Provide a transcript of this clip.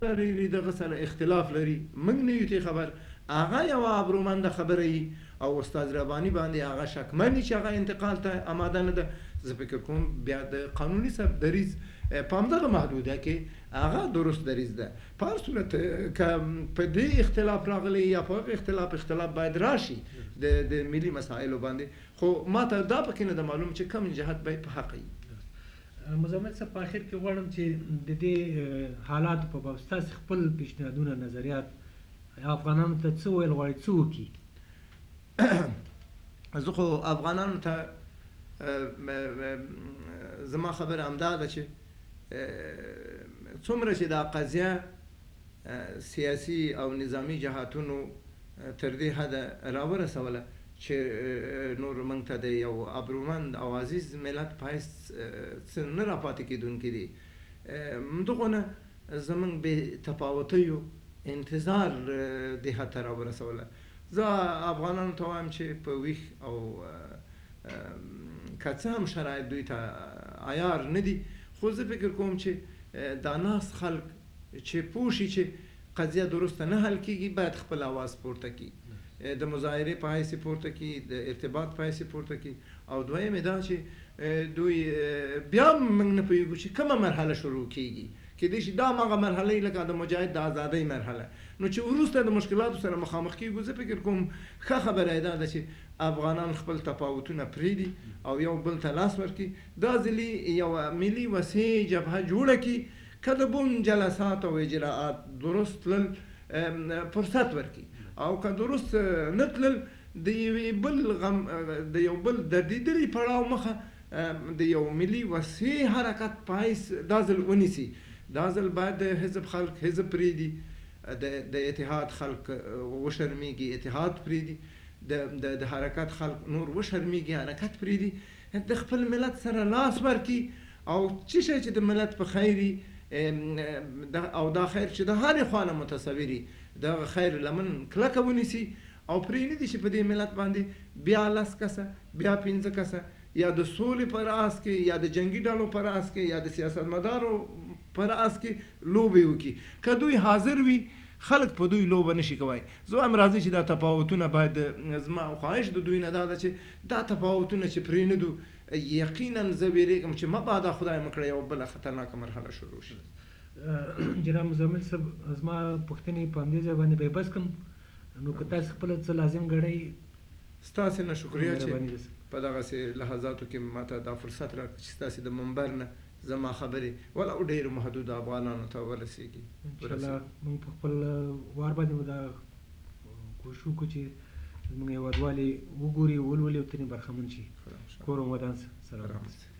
لري دغه سره اختلاف لري موږ نه یو تی خبر هغه یو ابرومنده خبره ای او استاد رباني باندې هغه شکمن چې هغه انتقال ته آماده نه ده. زه فکر کوم بیا د قانوني سب دریز په همدغه محدوده کې هغه درست دریز ده. په هر صورت که په دې اختلاف راغلی یا په هغه اختلاف باید راشي د ملي مسایلو باندې، خو ما ته دا پکې نه ده معلوم چې کوم جهت باید په حق وي. مزمل صاحب په اخر کې غواړم چې د دې حالاتو په باب ستاسو خپل پیشنهادونه نظریات افغانانو ته څه ویل غواړئ څه وکړي؟ زه خو افغانانو ته زما خبره همدا ده چې څومره چې دا قضیه سیاسي او نظامی جهاتونو تر دې حده راورسوله چې نور موږ ته د یو ابرومند او عزیز ملت په حیث څه نه راپاتې کېدونکي دي. همدغو نه زموږ بې تفاوتیو انتظار دې حد ته راورسوله. زه افغانانو ته وایم چې په ویښ او که څه هم شرایط دوی ته عیار نه دي، خو زه فکر کوم چې دا ناست خلک چې پوه شي چې قضیه درسته نه حل کېږي باید خپل اواز پورته کړي، د مظاهرې په حیث پورته کړي، د ارتباط په حیث پورته کړي. او دویم دا چې دوی بیا موږ نه پوهېږو چې کومه مرحله شروع کېږي. کېدای شي دا هماغه مرحله لکه د مجاهد د ازادۍ مرحله، نو چې وروسته د مشکلاتو سره مخامخ کېږو. زه فکر کوم ښه خبره دا ده چې افغانان خپل تفاوتونه پرېږدي او یو بل ته لاس ورکړي، دا ځلې یو ملي وسیع جبهه جوړه کړي، که د بون جلسات او اجراءات درست تلل فرصت ورکړي، او که درست نه تلل د یو بل دردېدلي پړاو مخه د یو ملي وسیع حرکت په حیث دا ځل ونیسي. دا ځل باید د حزب خلک حزب پرېږدي، د اتحاد خلک وشرمېږي اتحاد پرېږدي، د حرکت خلک نور وشرمېږي حرکت پرېږدي، د خپل ملت سره لاس ورکړي او څه شی چې د ملت په خیر او دا خیر چې د هرې خوا نه متصوري دغه خیر لمن کلکه ونیسي او پرېږدي چې په دې ملت باندې بیا 10 کسه بیا 15 کسه یا د سولې په راس کې یا د جنگي ډلو په راس کې یا د سیاستمدارو په راس کې لوبې وکړي. که دوی حاضر وي خلک په دوی لوبه نشي کوي. زه هم راځي چې دا تفاوتونه باید، زما خواهش د دوی نه دا ده چې دا تفاوتونه چې پرېنږدو، یقینا زه ویرېږم چې مبادا خدای مکړه یو بله خطرناکه مرحله شروع شي. جناب مزمل صاحب زما پوښتنې په همدې ځای باندې به یې بس کړم، نو که تاسو خپله څه لازم ګڼئ. ستاسې نه شکریه چې په دغسې لحظاتو کې ماته دا فرصت راکړه چې ستاسې د منبر نه زما خبرې ولو ډېر محدود افغانانو ته ورسېږي. انشاءالله موږ په خپل وار باندې به دا کوشش وکړو چې زموږ هېوادوالې وګوري ولولي او ترې برخمن شي. کور او ودان سلام.